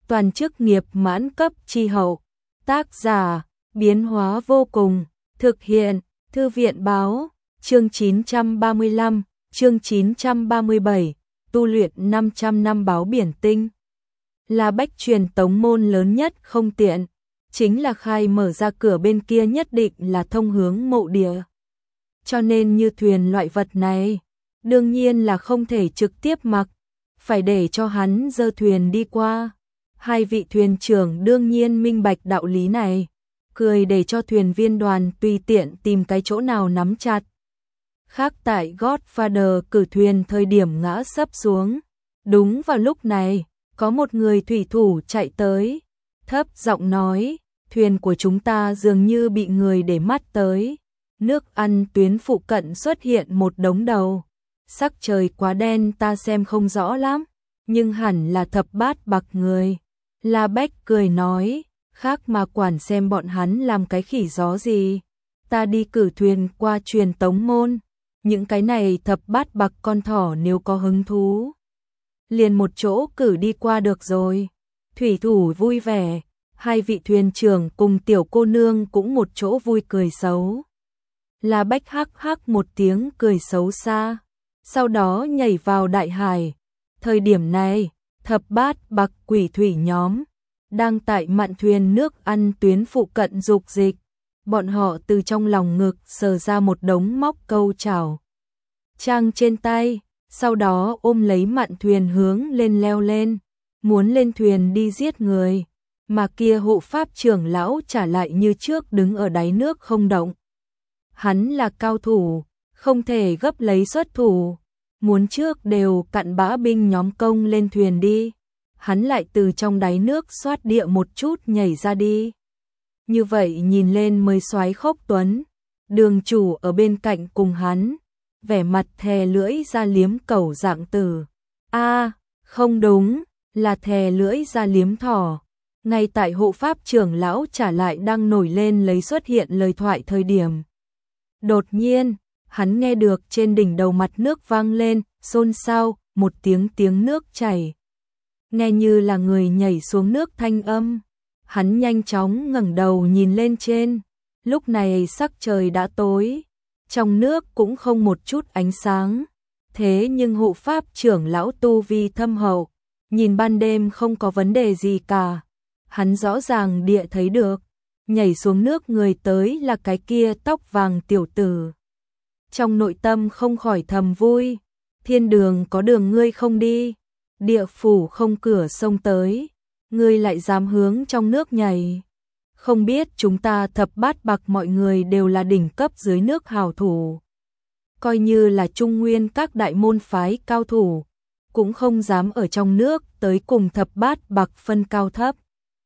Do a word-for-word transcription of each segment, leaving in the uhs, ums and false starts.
toàn chức nghiệp mãn cấp chi hậu. Tác giả, biến hóa vô cùng, thực hiện, Thư viện báo, chương chín trăm ba mươi lăm, chương chín trăm ba mươi bảy, tu luyện năm trăm năm báo biển tinh. Là bách truyền tống môn lớn nhất không tiện, chính là khai mở ra cửa bên kia nhất định là thông hướng mộ địa. Cho nên như thuyền loại vật này, đương nhiên là không thể trực tiếp mặc, phải để cho hắn dơ thuyền đi qua. Hai vị thuyền trưởng đương nhiên minh bạch đạo lý này, cười để cho thuyền viên đoàn tùy tiện tìm cái chỗ nào nắm chặt. Khác tại Godfather cử thuyền thời điểm ngã sấp xuống. Đúng vào lúc này, có một người thủy thủ chạy tới, thấp giọng nói, thuyền của chúng ta dường như bị người để mắt tới. Nước ăn tuyến phụ cận xuất hiện một đống đầu. Sắc trời quá đen ta xem không rõ lắm, nhưng hẳn là thập bát bạc người. La Bách cười nói, khác mà quản xem bọn hắn làm cái khỉ gió gì. Ta đi cử thuyền qua truyền tống môn, những cái này thập bát bạc con thỏ nếu có hứng thú, liền một chỗ cử đi qua được rồi. Thủy thủ vui vẻ, hai vị thuyền trưởng cùng tiểu cô nương cũng một chỗ vui cười xấu. La Bách hắc hắc một tiếng cười xấu xa, sau đó nhảy vào đại hải. Thời điểm này, thập bát bạc quỷ thủy nhóm đang tại mạn thuyền nước ăn tuyến phụ cận dục dịch. Bọn họ từ trong lòng ngực sờ ra một đống móc câu chảo trang trên tay, sau đó ôm lấy mạn thuyền hướng lên leo lên, muốn lên thuyền đi giết người. Mà kia hộ pháp trưởng lão trả lại như trước đứng ở đáy nước không động. Hắn là cao thủ, không thể gấp lấy xuất thủ, muốn trước đều cặn bã binh nhóm công lên thuyền đi. Hắn lại từ trong đáy nước xoát địa một chút nhảy ra đi. Như vậy nhìn lên mới soái khốc tuấn. Đường chủ ở bên cạnh cùng hắn, vẻ mặt thè lưỡi ra liếm cẩu dạng tử. A, không đúng, là thè lưỡi ra liếm thỏ. Ngay tại hộ pháp trưởng lão trả lại đang nổi lên lấy xuất hiện lời thoại thời điểm. Đột nhiên, hắn nghe được trên đỉnh đầu mặt nước vang lên, xôn xao, một tiếng tiếng nước chảy. Nghe như là người nhảy xuống nước thanh âm. Hắn nhanh chóng ngẩng đầu nhìn lên trên. Lúc này sắc trời đã tối, trong nước cũng không một chút ánh sáng. Thế nhưng hộ pháp trưởng lão tu vi thâm hậu, nhìn ban đêm không có vấn đề gì cả. Hắn rõ ràng địa thấy được, nhảy xuống nước người tới là cái kia tóc vàng tiểu tử. Trong nội tâm không khỏi thầm vui, thiên đường có đường ngươi không đi, địa phủ không cửa sông tới, ngươi lại dám hướng trong nước nhảy. Không biết chúng ta thập bát bạc mọi người đều là đỉnh cấp dưới nước hào thủ. Coi như là trung nguyên các đại môn phái cao thủ, cũng không dám ở trong nước tới cùng thập bát bạc phân cao thấp.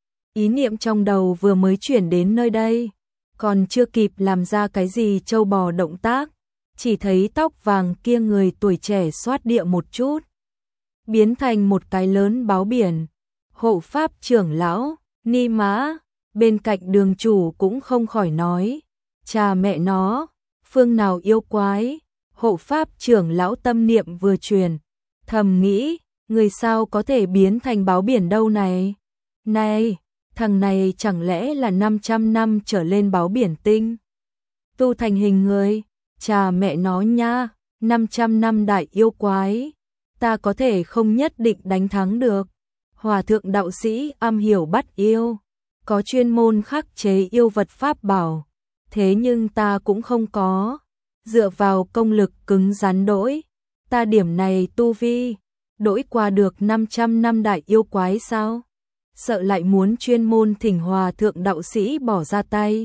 Ý niệm trong đầu vừa mới chuyển đến nơi đây, còn chưa kịp làm ra cái gì trâu bò động tác, chỉ thấy tóc vàng kia người tuổi trẻ xoát địa một chút, biến thành một cái lớn báo biển. Hộ pháp trưởng lão, ni mã, bên cạnh đường chủ cũng không khỏi nói, cha mẹ nó, phương nào yêu quái. Hộ pháp trưởng lão tâm niệm vừa truyền, thầm nghĩ, người sao có thể biến thành báo biển đâu này. Này, thằng này chẳng lẽ là năm trăm năm trở lên báo biển tinh, tu thành hình người. Cha mẹ nó nha, năm trăm năm đại yêu quái, ta có thể không nhất định đánh thắng được. Hòa thượng đạo sĩ am hiểu bắt yêu, có chuyên môn khắc chế yêu vật pháp bảo, thế nhưng ta cũng không có. Dựa vào công lực cứng rắn đỗi, ta điểm này tu vi, đỗi qua được năm trăm năm đại yêu quái sao? Sợ lại muốn chuyên môn thỉnh hòa thượng đạo sĩ bỏ ra tay.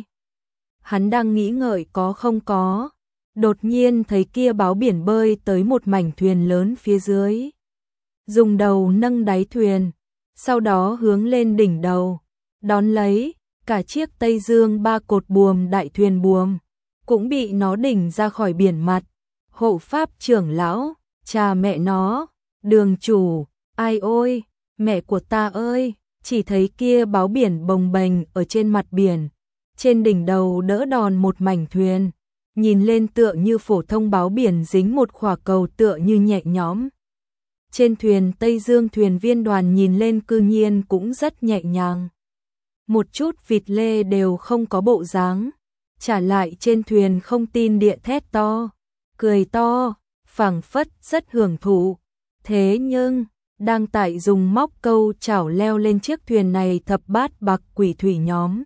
Hắn đang nghĩ ngợi có không có, đột nhiên thấy kia báo biển bơi tới một mảnh thuyền lớn phía dưới. Dùng đầu nâng đáy thuyền, sau đó hướng lên đỉnh đầu, đón lấy, cả chiếc Tây Dương ba cột buồm đại thuyền buồm, cũng bị nó đỉnh ra khỏi biển mặt. Hộ pháp trưởng lão, cha mẹ nó, đường chủ, ai ôi, mẹ của ta ơi, chỉ thấy kia báo biển bồng bềnh ở trên mặt biển, trên đỉnh đầu đỡ đòn một mảnh thuyền, nhìn lên tựa như phổ thông báo biển dính một khỏa cầu tựa như nhẹ nhõm. Trên thuyền Tây Dương thuyền viên đoàn nhìn lên cư nhiên cũng rất nhẹ nhàng. Một chút vịt lê đều không có bộ dáng. Trả lại trên thuyền không tin địa thét to, cười to, phảng phất rất hưởng thụ. Thế nhưng, đang tại dùng móc câu chảo leo lên chiếc thuyền này thập bát bạc quỷ thủy nhóm.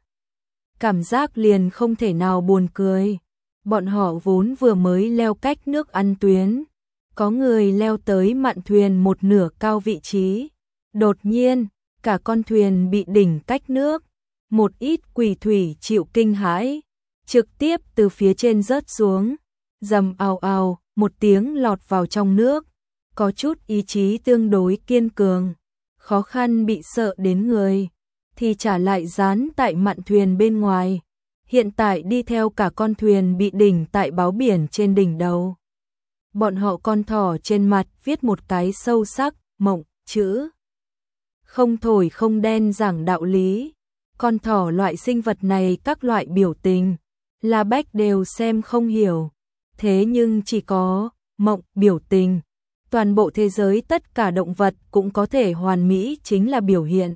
Cảm giác liền không thể nào buồn cười. Bọn họ vốn vừa mới leo cách nước ăn tuyến. Có người leo tới mạn thuyền một nửa cao vị trí. Đột nhiên, cả con thuyền bị đỉnh cách nước. Một ít quỷ thủy chịu kinh hãi, trực tiếp từ phía trên rớt xuống. Rầm ào ào, một tiếng lọt vào trong nước. Có chút ý chí tương đối kiên cường, khó khăn bị sợ đến người, thì trả lại dán tại mạn thuyền bên ngoài. Hiện tại đi theo cả con thuyền bị đỉnh tại báo biển trên đỉnh đầu. Bọn họ con thỏ trên mặt viết một cái sâu sắc, mộng, chữ. Không thổi không đen giảng đạo lý. Con thỏ loại sinh vật này các loại biểu tình, La Bách đều xem không hiểu. Thế nhưng chỉ có mộng biểu tình. Toàn bộ thế giới tất cả động vật cũng có thể hoàn mỹ chính là biểu hiện.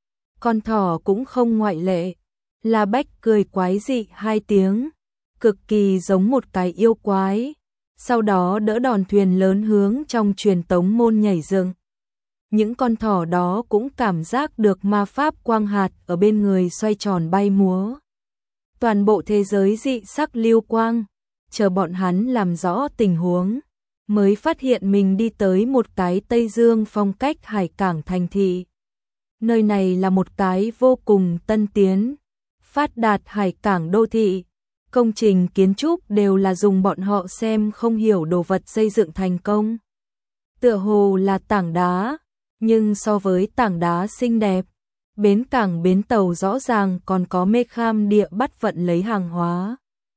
Con thỏ cũng không ngoại lệ. La Bách cười quái dị hai tiếng, cực kỳ giống một cái yêu quái. Sau đó đỡ đòn thuyền lớn hướng trong truyền tống môn nhảy dựng. Những con thỏ đó cũng cảm giác được ma pháp quang hạt ở bên người xoay tròn bay múa. Toàn bộ thế giới dị sắc lưu quang, chờ bọn hắn làm rõ tình huống, mới phát hiện mình đi tới một cái Tây Dương phong cách hải cảng thành thị. Nơi này là một cái vô cùng tân tiến, phát đạt hải cảng đô thị. Công trình kiến trúc đều là dùng bọn họ xem không hiểu đồ vật xây dựng thành công. Tựa hồ là tảng đá, nhưng so với tảng đá xinh đẹp, bến cảng bến tàu rõ ràng còn có mê kham địa bắt vận lấy hàng hóa.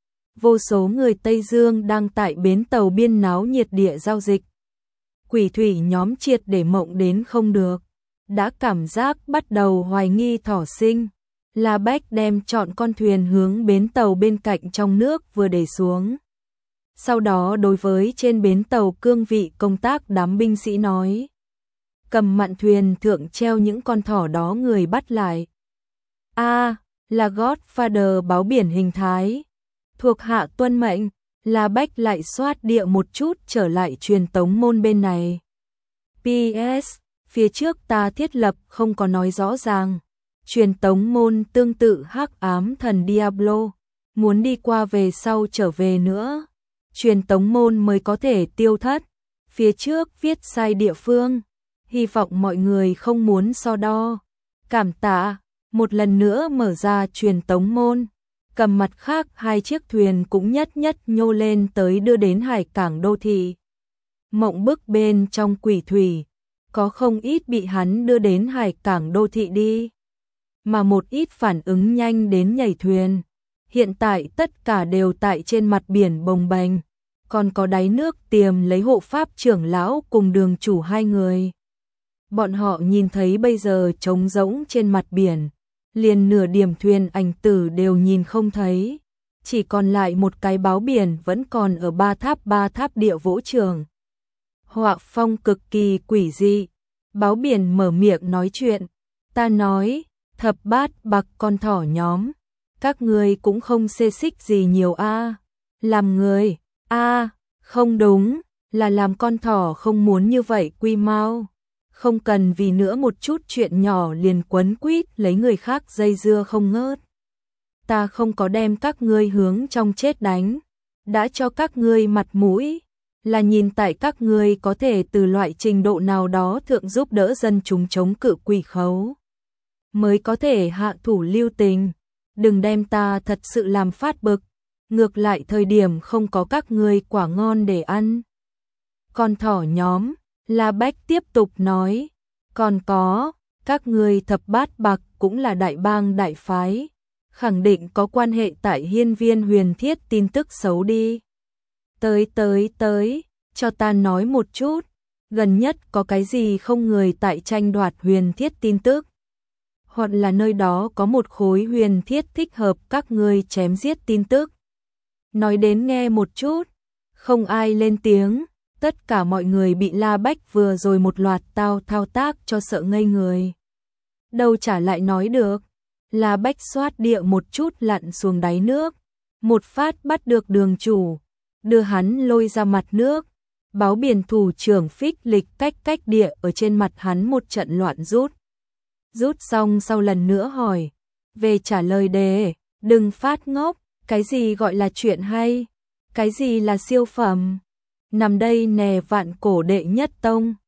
Vô số người Tây Dương đang tại bến tàu biên náo nhiệt địa giao dịch. Quỷ thủy nhóm triệt để mộng đến không được, đã cảm giác bắt đầu hoài nghi thỏ sinh. La Bách đem chọn con thuyền hướng bến tàu bên cạnh trong nước vừa để xuống. Sau đó đối với trên bến tàu cương vị công tác đám binh sĩ nói. Cầm mạn thuyền thượng treo những con thỏ đó người bắt lại. A, à, là Godfather báo biển hình thái. Thuộc hạ tuân mệnh, La Bách lại xoát địa một chút trở lại truyền tống môn bên này. pê ét, phía trước ta thiết lập không có nói rõ ràng. Truyền tống môn tương tự hắc ám thần Diablo, muốn đi qua về sau trở về nữa. Truyền tống môn mới có thể tiêu thất. Phía trước viết sai địa phương, hy vọng mọi người không muốn so đo. Cảm tạ, một lần nữa mở ra truyền tống môn. Cầm mặt khác hai chiếc thuyền cũng nhất nhất nhô lên tới đưa đến hải cảng đô thị. Mộng bức bên trong quỷ thủy, có không ít bị hắn đưa đến hải cảng đô thị đi. Mà một ít phản ứng nhanh đến nhảy thuyền. Hiện tại tất cả đều tại trên mặt biển bồng bềnh, còn có đáy nước tiềm lấy hộ pháp trưởng lão cùng đường chủ hai người. Bọn họ nhìn thấy bây giờ trống rỗng trên mặt biển, liền nửa điểm thuyền ảnh tử đều nhìn không thấy, chỉ còn lại một cái báo biển vẫn còn ở ba tháp ba tháp địa vỗ trường. Họa phong cực kỳ quỷ dị, báo biển mở miệng nói chuyện, ta nói, thập bát bạc con thỏ nhóm, các người cũng không xê xích gì nhiều a, à. Làm người, a, à, không đúng, là làm con thỏ không muốn như vậy quy mau. Không cần vì nữa một chút chuyện nhỏ liền quấn quýt lấy người khác dây dưa không ngớt. Ta không có đem các ngươi hướng trong chết đánh, đã cho các ngươi mặt mũi, là nhìn tại các ngươi có thể từ loại trình độ nào đó thượng giúp đỡ dân chúng chống cự quỷ khấu, mới có thể hạ thủ lưu tình, đừng đem ta thật sự làm phát bực, ngược lại thời điểm không có các ngươi quả ngon để ăn. Con thỏ nhóm, La Bách tiếp tục nói, còn có, các ngươi thập bát bạc cũng là đại bang đại phái, khẳng định có quan hệ tại hiên viên huyền thiết tin tức xấu đi. Tới tới tới, cho ta nói một chút, gần nhất có cái gì không người tại tranh đoạt huyền thiết tin tức, hoặc là nơi đó có một khối huyền thiết thích hợp các ngươi chém giết tin tức. Nói đến nghe một chút, không ai lên tiếng. Tất cả mọi người bị La Bách vừa rồi một loạt tao thao tác cho sợ ngây người. Đâu trả lại nói được. La Bách xoát địa một chút lặn xuống đáy nước, một phát bắt được đường chủ, đưa hắn lôi ra mặt nước. Báo biển thủ trưởng Phích Lịch cách cách địa ở trên mặt hắn một trận loạn rút. Rút xong sau lần nữa hỏi, về trả lời đề, đừng phát ngốc, cái gì gọi là chuyện hay, cái gì là siêu phẩm. Nằm đây nè vạn cổ đệ nhất tông.